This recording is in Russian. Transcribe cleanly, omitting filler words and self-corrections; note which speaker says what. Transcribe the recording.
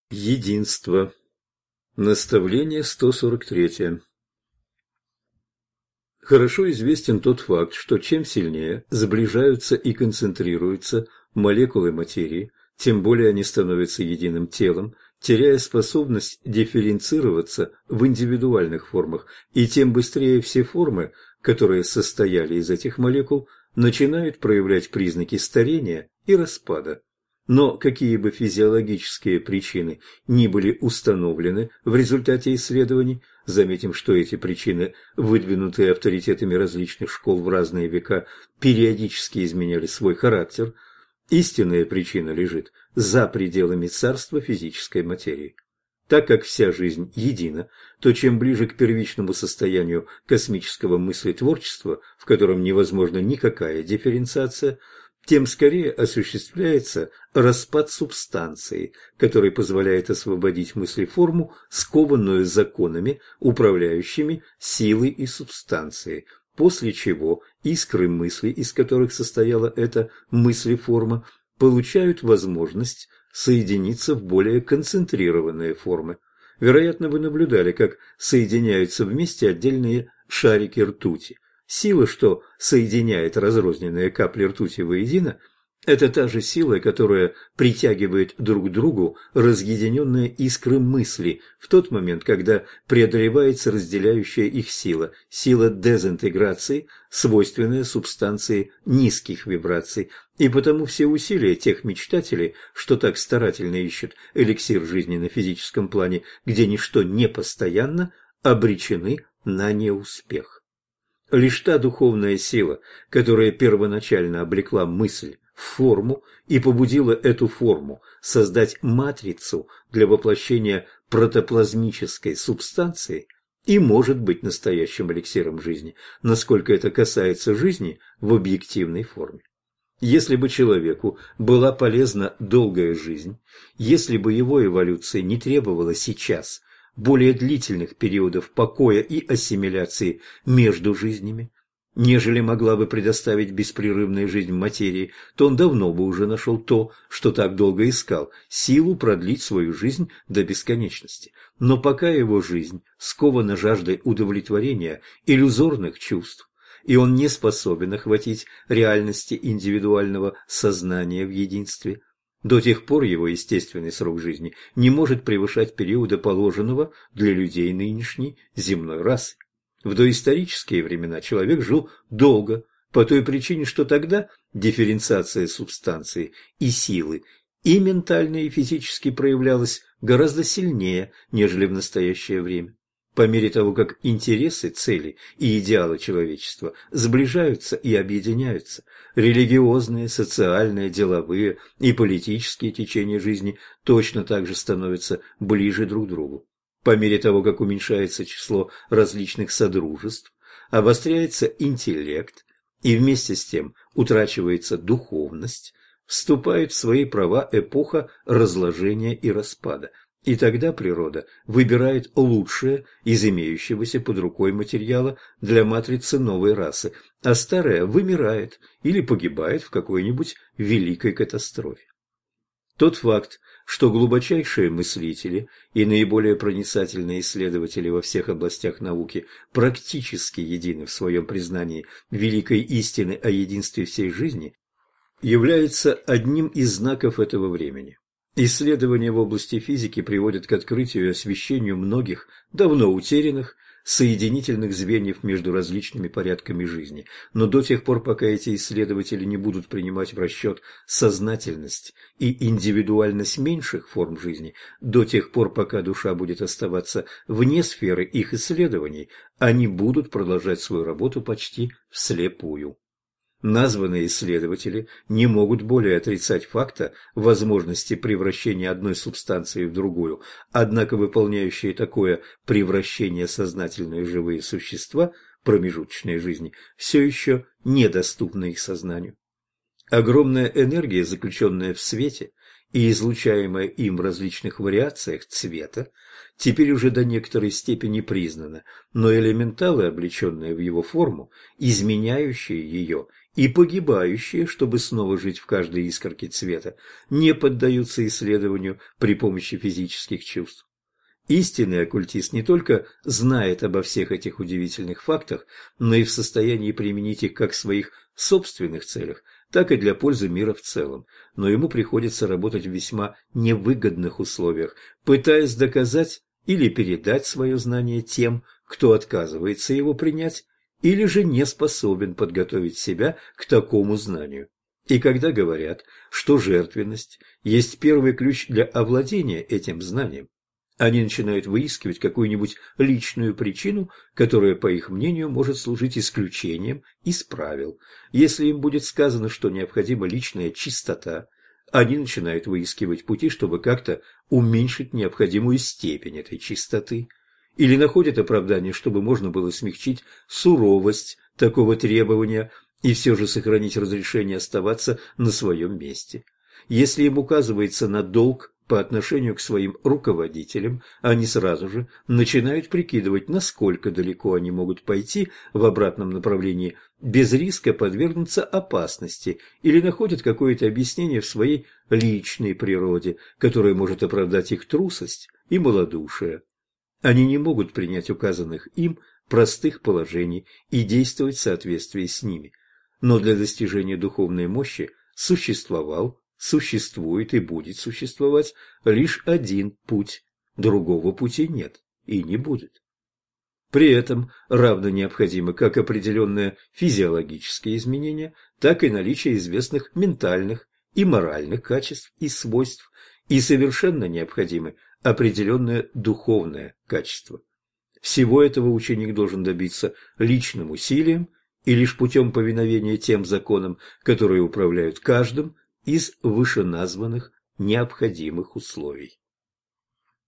Speaker 1: Единство. Наставление 143. Хорошо известен тот факт, что чем сильнее сближаются и концентрируются молекулы материи, тем более они становятся единым телом, теряя способность дифференцироваться в индивидуальных формах, и тем быстрее все формы, которые состояли из этих молекул, начинают проявлять признаки старения и распада. Но какие бы физиологические причины ни были установлены в результате исследований, заметим, что эти причины, выдвинутые авторитетами различных школ в разные века, периодически изменяли свой характер, истинная причина лежит за пределами царства физической материи. Так как вся жизнь едина, то чем ближе к первичному состоянию космического мыслетворчества, в котором невозможна никакая дифференциация, тем скорее осуществляется распад субстанции, который позволяет освободить мыслеформу, скованную законами, управляющими силой и субстанцией, после чего искры мысли, из которых состояла эта мыслеформа, получают возможность соединиться в более концентрированные формы. Вероятно, вы наблюдали, как соединяются вместе отдельные шарики ртути. Сила, что соединяет разрозненные капли ртути воедино, это та же сила, которая притягивает друг к другу разъединенные искры мысли в тот момент, когда преодолевается разделяющая их сила, сила дезинтеграции, свойственная субстанции низких вибраций, и потому все усилия тех мечтателей, что так старательно ищут эликсир жизни на физическом плане, где ничто не постоянно, обречены на неуспех. Лишь та духовная сила, которая первоначально облекла мысль в форму и побудила эту форму создать матрицу для воплощения протоплазмической субстанции, и может быть настоящим эликсиром жизни, насколько это касается жизни в объективной форме. Если бы человеку была полезна долгая жизнь, если бы его эволюция не требовала сейчас более длительных периодов покоя и ассимиляции между жизнями, нежели могла бы предоставить беспрерывная жизнь материи, то он давно бы уже нашел то, что так долго искал – силу продлить свою жизнь до бесконечности. Но пока его жизнь скована жаждой удовлетворения иллюзорных чувств, и он не способен охватить реальности индивидуального сознания в единстве, до тех пор его естественный срок жизни не может превышать периода, положенного для людей нынешней земной расы. В доисторические времена человек жил долго, по той причине, что тогда дифференциация субстанции и силы и ментально, и физически проявлялась гораздо сильнее, нежели в настоящее время. По мере того, как интересы, цели и идеалы человечества сближаются и объединяются, религиозные, социальные, деловые и политические течения жизни точно так же становятся ближе друг к другу. По мере того, как уменьшается число различных содружеств, обостряется интеллект и вместе с тем утрачивается духовность, вступает в свои права эпоха разложения и распада. И тогда природа выбирает лучшее из имеющегося под рукой материала для матрицы новой расы, а старая вымирает или погибает в какой-нибудь великой катастрофе. Тот факт, что глубочайшие мыслители и наиболее проницательные исследователи во всех областях науки практически едины в своем признании великой истины о единстве всей жизни, является одним из знаков этого времени. Исследования в области физики приводят к открытию и освещению многих, давно утерянных, соединительных звеньев между различными порядками жизни. Но до тех пор, пока эти исследователи не будут принимать в расчет сознательность и индивидуальность меньших форм жизни, до тех пор, пока душа будет оставаться вне сферы их исследований, они будут продолжать свою работу почти вслепую. Названные исследователи не могут более отрицать факта возможности превращения одной субстанции в другую, однако выполняющие такое превращение сознательные живые существа промежуточной жизни все еще недоступны их сознанию. Огромная энергия, заключенная в свете и излучаемая им в различных вариациях цвета, теперь уже до некоторой степени признана, но элементалы, облеченные в его форму, изменяющие ее и погибающие, чтобы снова жить в каждой искорке цвета, не поддаются исследованию при помощи физических чувств. Истинный оккультист не только знает обо всех этих удивительных фактах, но и в состоянии применить их как в своих собственных целях, так и для пользы мира в целом. Но ему приходится работать в весьма невыгодных условиях, пытаясь доказать или передать свое знание тем, кто отказывается его принять, или же не способен подготовить себя к такому знанию. И когда говорят, что жертвенность есть первый ключ для овладения этим знанием, они начинают выискивать какую-нибудь личную причину, которая, по их мнению, может служить исключением из правил. Если им будет сказано, что необходима личная чистота, они начинают выискивать пути, чтобы как-то уменьшить необходимую степень этой чистоты. Или находят оправдание, чтобы можно было смягчить суровость такого требования и все же сохранить разрешение оставаться на своем месте. Если им указывается на долг по отношению к своим руководителям, они сразу же начинают прикидывать, насколько далеко они могут пойти в обратном направлении без риска подвергнуться опасности, или находят какое-то объяснение в своей личной природе, которое может оправдать их трусость и малодушие. Они не могут принять указанных им простых положений и действовать в соответствии с ними. Но для достижения духовной мощи существовал, существует и будет существовать лишь один путь, другого пути нет и не будет. При этом равно необходимы как определенные физиологические изменения, так и наличие известных ментальных и моральных качеств и свойств, и совершенно необходимы определенное духовное качество. Всего этого ученик должен добиться личным усилием и лишь путем повиновения тем законам, которые управляют каждым из вышеназванных необходимых условий.